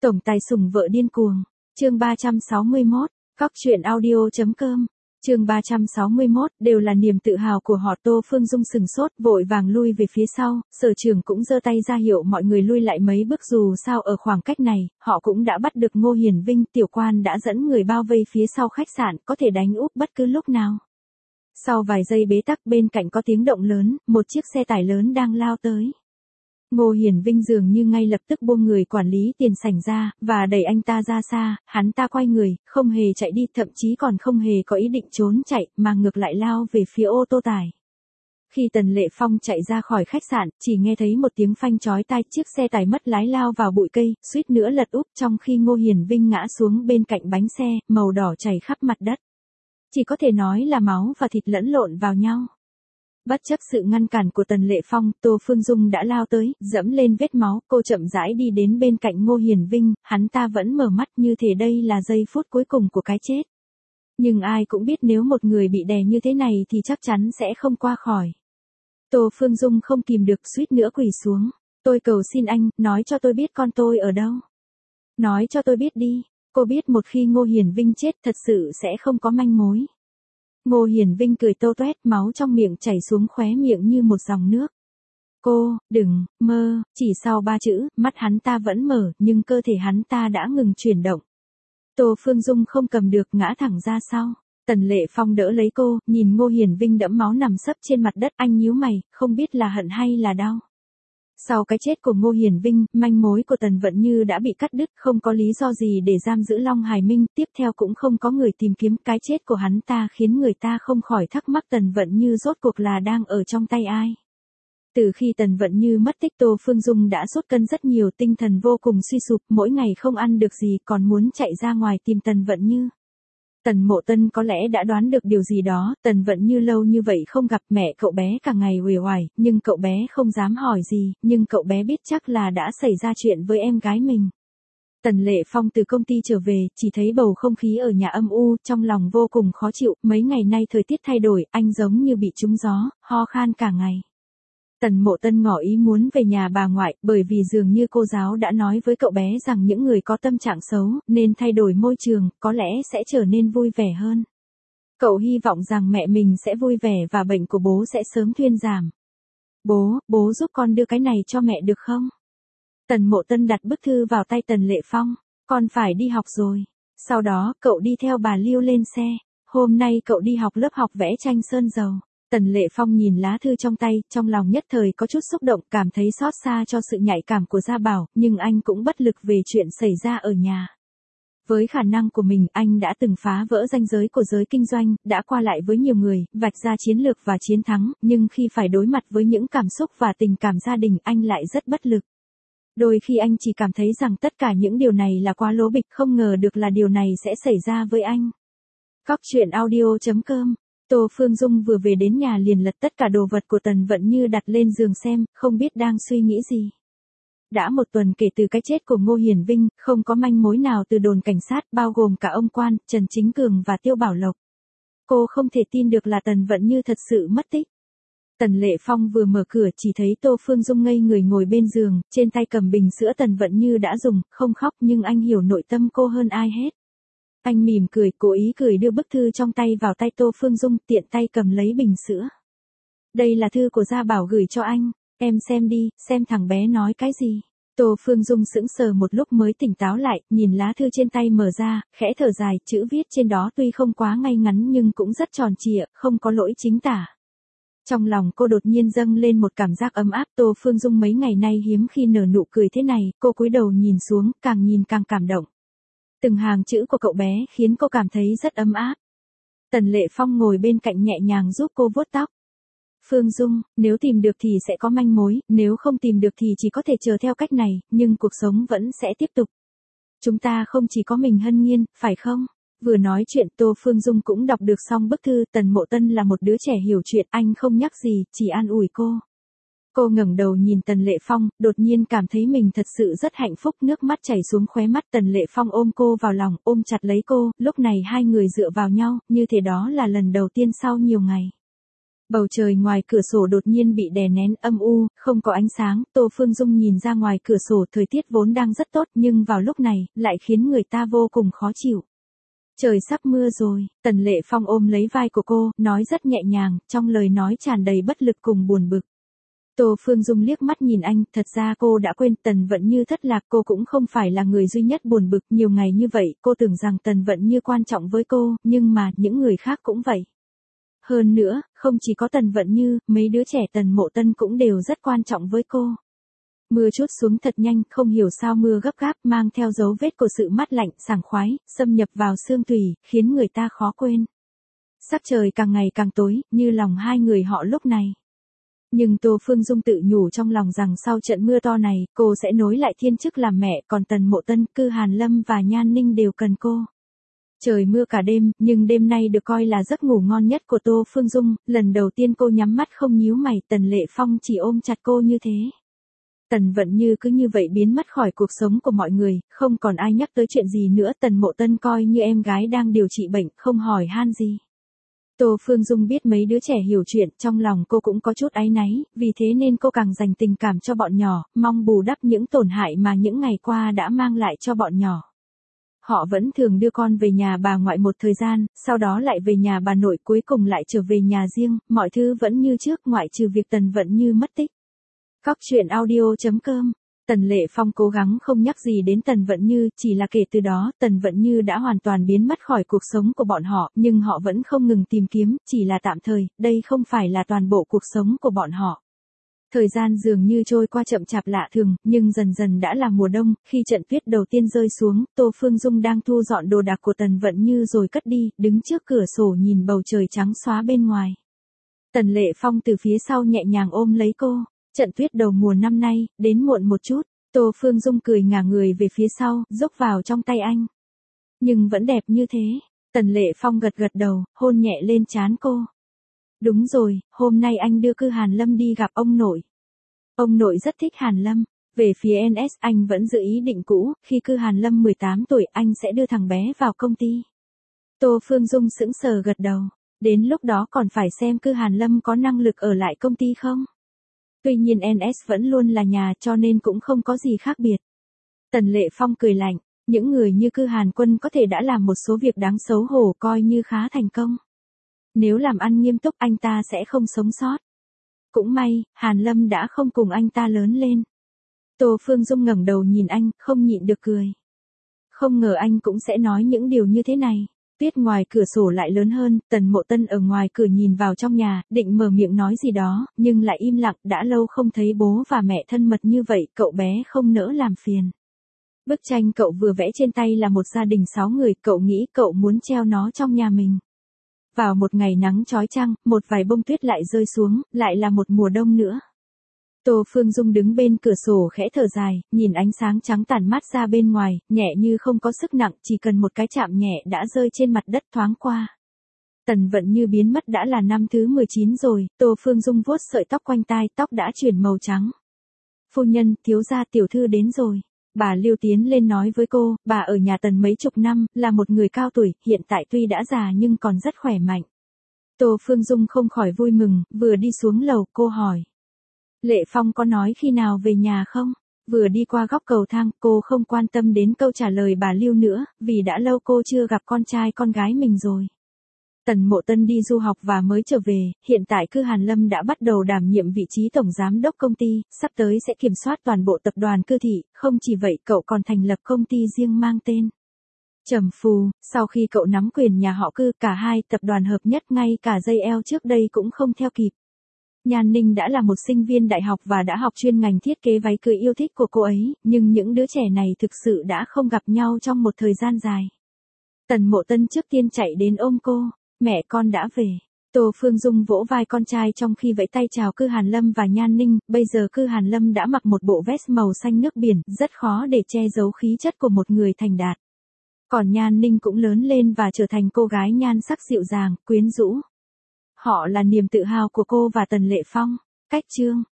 Tổng tài sủng vợ điên cuồng. Chương 361, Cóc truyện audio.com. Chương 361, đều là niềm tự hào của họ. Tô Phương Dung sừng sốt, vội vàng lui về phía sau, Sở Trường cũng giơ tay ra hiệu mọi người lui lại mấy bước, dù sao ở khoảng cách này, họ cũng đã bắt được Ngô Hiển Vinh. Tiểu quan đã dẫn người bao vây phía sau khách sạn, có thể đánh úp bất cứ lúc nào. Sau vài giây bế tắc, bên cạnh có tiếng động lớn, một chiếc xe tải lớn đang lao tới. Ngô Hiển Vinh dường như ngay lập tức buông người quản lý tiền sảnh ra, và đẩy anh ta ra xa. Hắn ta quay người, không hề chạy đi, thậm chí còn không hề có ý định trốn chạy, mà ngược lại lao về phía ô tô tải. Khi Tần Lệ Phong chạy ra khỏi khách sạn, chỉ nghe thấy một tiếng phanh chói tai, chiếc xe tải mất lái lao vào bụi cây, suýt nữa lật úp, trong khi Ngô Hiển Vinh ngã xuống bên cạnh bánh xe, màu đỏ chảy khắp mặt đất. Chỉ có thể nói là máu và thịt lẫn lộn vào nhau. Bất chấp sự ngăn cản của Tần Lệ Phong, Tô Phương Dung đã lao tới, dẫm lên vết máu, cô chậm rãi đi đến bên cạnh Ngô Hiển Vinh, hắn ta vẫn mở mắt như thể đây là giây phút cuối cùng của cái chết. Nhưng ai cũng biết nếu một người bị đè như thế này thì chắc chắn sẽ không qua khỏi. Tô Phương Dung không kìm được, suýt nữa quỳ xuống. Tôi cầu xin anh, nói cho tôi biết con tôi ở đâu. Nói cho tôi biết đi. Cô biết một khi Ngô Hiển Vinh chết thật sự sẽ không có manh mối. Ngô Hiển Vinh cười tô toét, máu trong miệng chảy xuống khóe miệng như một dòng nước. Cô, đừng, mơ, chỉ sau 3 chữ, mắt hắn ta vẫn mở, nhưng cơ thể hắn ta đã ngừng chuyển động. Tô Phương Dung không cầm được, ngã thẳng ra sau. Tần Lệ Phong đỡ lấy cô, nhìn Ngô Hiển Vinh đẫm máu nằm sấp trên mặt đất, anh nhíu mày, không biết là hận hay là đau. Sau cái chết của Ngô Hiển Vinh, manh mối của Tần Vận Như đã bị cắt đứt, không có lý do gì để giam giữ Long Hải Minh, tiếp theo cũng không có người tìm kiếm. Cái chết của hắn ta khiến người ta không khỏi thắc mắc Tần Vận Như rốt cuộc là đang ở trong tay ai. Từ khi Tần Vận Như mất tích, Tô Phương Dung đã sút cân rất nhiều, tinh thần vô cùng suy sụp, mỗi ngày không ăn được gì, còn muốn chạy ra ngoài tìm Tần Vận Như. Tần Mộ Tân có lẽ đã đoán được điều gì đó, Tần Vận Như lâu như vậy không gặp, mẹ cậu bé cả ngày uể oải, nhưng cậu bé không dám hỏi gì, nhưng cậu bé biết chắc là đã xảy ra chuyện với em gái mình. Tần Lệ Phong từ công ty trở về, chỉ thấy bầu không khí ở nhà âm u, trong lòng vô cùng khó chịu, mấy ngày nay thời tiết thay đổi, anh giống như bị trúng gió, ho khan cả ngày. Tần Mộ Tân ngỏ ý muốn về nhà bà ngoại, bởi vì dường như cô giáo đã nói với cậu bé rằng những người có tâm trạng xấu, nên thay đổi môi trường, có lẽ sẽ trở nên vui vẻ hơn. Cậu hy vọng rằng mẹ mình sẽ vui vẻ và bệnh của bố sẽ sớm thuyên giảm. Bố giúp con đưa cái này cho mẹ được không? Tần Mộ Tân đặt bức thư vào tay Tần Lệ Phong, con phải đi học rồi. Sau đó, cậu đi theo bà Liêu lên xe. Hôm nay cậu đi học lớp học vẽ tranh sơn dầu. Tần Lệ Phong nhìn lá thư trong tay, trong lòng nhất thời có chút xúc động, cảm thấy xót xa cho sự nhạy cảm của Gia Bảo, nhưng anh cũng bất lực về chuyện xảy ra ở nhà. Với khả năng của mình, anh đã từng phá vỡ ranh giới của giới kinh doanh, đã qua lại với nhiều người, vạch ra chiến lược và chiến thắng, nhưng khi phải đối mặt với những cảm xúc và tình cảm gia đình, anh lại rất bất lực. Đôi khi anh chỉ cảm thấy rằng tất cả những điều này là quá lố bịch, không ngờ được là điều này sẽ xảy ra với anh. Cóc truyện audio.com. Tô Phương Dung vừa về đến nhà liền lật tất cả đồ vật của Tần Vận Như đặt lên giường xem, không biết đang suy nghĩ gì. Đã một tuần kể từ cái chết của Ngô Hiển Vinh, không có manh mối nào từ đồn cảnh sát, bao gồm cả ông Quan, Trần Chính Cường và Tiêu Bảo Lộc. Cô không thể tin được là Tần Vận Như thật sự mất tích. Tần Lệ Phong vừa mở cửa chỉ thấy Tô Phương Dung ngây người ngồi bên giường, trên tay cầm bình sữa Tần Vận Như đã dùng, không khóc, nhưng anh hiểu nội tâm cô hơn ai hết. Anh mỉm cười, cố ý cười, đưa bức thư trong tay vào tay Tô Phương Dung, tiện tay cầm lấy bình sữa. Đây là thư của Gia Bảo gửi cho anh, em xem đi, xem thằng bé nói cái gì. Tô Phương Dung sững sờ một lúc mới tỉnh táo lại, nhìn lá thư trên tay mở ra, khẽ thở dài, chữ viết trên đó tuy không quá ngay ngắn nhưng cũng rất tròn trịa, không có lỗi chính tả. Trong lòng cô đột nhiên dâng lên một cảm giác ấm áp. Tô Phương Dung mấy ngày nay hiếm khi nở nụ cười thế này, cô cúi đầu nhìn xuống, càng nhìn càng cảm động. Từng hàng chữ của cậu bé khiến cô cảm thấy rất ấm áp. Tần Lệ Phong ngồi bên cạnh nhẹ nhàng giúp cô vuốt tóc. Phương Dung, nếu tìm được thì sẽ có manh mối, nếu không tìm được thì chỉ có thể chờ theo cách này, nhưng cuộc sống vẫn sẽ tiếp tục. Chúng ta không chỉ có mình Hân Nhiên, phải không? Vừa nói chuyện, Tô Phương Dung cũng đọc được xong bức thư. Tần Mộ Tân là một đứa trẻ hiểu chuyện, anh không nhắc gì, chỉ an ủi cô. Cô ngẩng đầu nhìn Tần Lệ Phong, đột nhiên cảm thấy mình thật sự rất hạnh phúc, nước mắt chảy xuống khóe mắt. Tần Lệ Phong ôm cô vào lòng, ôm chặt lấy cô, lúc này hai người dựa vào nhau, như thế đó là lần đầu tiên sau nhiều ngày. Bầu trời ngoài cửa sổ đột nhiên bị đè nén âm u, không có ánh sáng, Tô Phương Dung nhìn ra ngoài cửa sổ thời tiết vốn đang rất tốt nhưng vào lúc này, lại khiến người ta vô cùng khó chịu. Trời sắp mưa rồi, Tần Lệ Phong ôm lấy vai của cô, nói rất nhẹ nhàng, trong lời nói tràn đầy bất lực cùng buồn bực. Tô Phương Dung liếc mắt nhìn anh, thật ra cô đã quên Tần Vận Như thất lạc, cô cũng không phải là người duy nhất buồn bực, nhiều ngày như vậy, cô tưởng rằng Tần Vận Như quan trọng với cô, nhưng mà, những người khác cũng vậy. Hơn nữa, không chỉ có Tần Vận Như, mấy đứa trẻ Tần Mộ Tân cũng đều rất quan trọng với cô. Mưa trút xuống thật nhanh, không hiểu sao mưa gấp gáp, mang theo dấu vết của sự mát lạnh, sảng khoái, xâm nhập vào xương tủy, khiến người ta khó quên. Sắc trời càng ngày càng tối, như lòng hai người họ lúc này. Nhưng Tô Phương Dung tự nhủ trong lòng rằng sau trận mưa to này, cô sẽ nối lại thiên chức làm mẹ, còn Tần Mộ Tân, Cư Hàn Lâm và Nhan Ninh đều cần cô. Trời mưa cả đêm, nhưng đêm nay được coi là giấc ngủ ngon nhất của Tô Phương Dung, lần đầu tiên cô nhắm mắt không nhíu mày, Tần Lệ Phong chỉ ôm chặt cô như thế. Tần Vận Như cứ như vậy biến mất khỏi cuộc sống của mọi người, không còn ai nhắc tới chuyện gì nữa, Tần Mộ Tân coi như em gái đang điều trị bệnh, không hỏi han gì. Tô Phương Dung biết mấy đứa trẻ hiểu chuyện, trong lòng cô cũng có chút áy náy, vì thế nên cô càng dành tình cảm cho bọn nhỏ, mong bù đắp những tổn hại mà những ngày qua đã mang lại cho bọn nhỏ. Họ vẫn thường đưa con về nhà bà ngoại một thời gian, sau đó lại về nhà bà nội, cuối cùng lại trở về nhà riêng, mọi thứ vẫn như trước ngoại trừ việc Tần Vận Như mất tích. Cóc truyện audio.com. Tần Lệ Phong cố gắng không nhắc gì đến Tần Vận Như, chỉ là kể từ đó, Tần Vận Như đã hoàn toàn biến mất khỏi cuộc sống của bọn họ, nhưng họ vẫn không ngừng tìm kiếm, chỉ là tạm thời, đây không phải là toàn bộ cuộc sống của bọn họ. Thời gian dường như trôi qua chậm chạp lạ thường, nhưng dần dần đã là mùa đông, khi trận tuyết đầu tiên rơi xuống, Tô Phương Dung đang thu dọn đồ đạc của Tần Vận Như rồi cất đi, đứng trước cửa sổ nhìn bầu trời trắng xóa bên ngoài. Tần Lệ Phong từ phía sau nhẹ nhàng ôm lấy cô. Trận tuyết đầu mùa năm nay, đến muộn một chút, Tô Phương Dung cười ngả người về phía sau, rúc vào trong tay anh. Nhưng vẫn đẹp như thế, Tần Lệ Phong gật gật đầu, hôn nhẹ lên trán cô. Đúng rồi, hôm nay anh đưa Cư Hàn Lâm đi gặp ông nội. Ông nội rất thích Hàn Lâm. Về phía NS anh vẫn giữ ý định cũ, khi Cư Hàn Lâm 18 tuổi anh sẽ đưa thằng bé vào công ty. Tô Phương Dung sững sờ gật đầu, đến lúc đó còn phải xem Cư Hàn Lâm có năng lực ở lại công ty không. Tuy nhiên NS vẫn luôn là nhà cho nên cũng không có gì khác biệt. Tần Lệ Phong cười lạnh, những người như Cư Hàn Quân có thể đã làm một số việc đáng xấu hổ coi như khá thành công. Nếu làm ăn nghiêm túc anh ta sẽ không sống sót. Cũng may, Hàn Lâm đã không cùng anh ta lớn lên. Tô Phương Dung ngẩng đầu nhìn anh, không nhịn được cười. Không ngờ anh cũng sẽ nói những điều như thế này. Tuyết ngoài cửa sổ lại lớn hơn, Tần Mộ Tân ở ngoài cửa nhìn vào trong nhà, định mở miệng nói gì đó, nhưng lại im lặng, đã lâu không thấy bố và mẹ thân mật như vậy, cậu bé không nỡ làm phiền. Bức tranh cậu vừa vẽ trên tay là một gia đình 6 người, cậu nghĩ cậu muốn treo nó trong nhà mình. Vào một ngày nắng chói chang, một vài bông tuyết lại rơi xuống, lại là một mùa đông nữa. Tô Phương Dung đứng bên cửa sổ khẽ thở dài, nhìn ánh sáng trắng tản mát ra bên ngoài, nhẹ như không có sức nặng, chỉ cần một cái chạm nhẹ đã rơi trên mặt đất thoáng qua. Tần Vận Như biến mất đã là năm thứ 19 rồi, Tô Phương Dung vuốt sợi tóc quanh tai, tóc đã chuyển màu trắng. Phu nhân, thiếu gia tiểu thư đến rồi. Bà Lưu tiến lên nói với cô, bà ở nhà Tần mấy chục năm, là một người cao tuổi, hiện tại tuy đã già nhưng còn rất khỏe mạnh. Tô Phương Dung không khỏi vui mừng, vừa đi xuống lầu, cô hỏi. Lệ Phong có nói khi nào về nhà không? Vừa đi qua góc cầu thang, cô không quan tâm đến câu trả lời bà Lưu nữa, vì đã lâu cô chưa gặp con trai con gái mình rồi. Tần Mộ Tân đi du học và mới trở về, hiện tại Cư Hàn Lâm đã bắt đầu đảm nhiệm vị trí tổng giám đốc công ty, sắp tới sẽ kiểm soát toàn bộ tập đoàn Cư thị, không chỉ vậy cậu còn thành lập công ty riêng mang tên Trầm Phù, sau khi cậu nắm quyền nhà họ Cư, cả hai tập đoàn hợp nhất, ngay cả JL trước đây cũng không theo kịp. Nhan Ninh đã là một sinh viên đại học và đã học chuyên ngành thiết kế váy cưới yêu thích của cô ấy, nhưng những đứa trẻ này thực sự đã không gặp nhau trong một thời gian dài. Tần Mộ Tân trước tiên chạy đến ôm cô, mẹ con đã về. Tô Phương Dung vỗ vai con trai trong khi vẫy tay chào Cư Hàn Lâm và Nhan Ninh, bây giờ Cư Hàn Lâm đã mặc một bộ vest màu xanh nước biển, rất khó để che giấu khí chất của một người thành đạt. Còn Nhan Ninh cũng lớn lên và trở thành cô gái nhan sắc dịu dàng, quyến rũ. Họ là niềm tự hào của cô và Tần Lệ Phong. Cách chương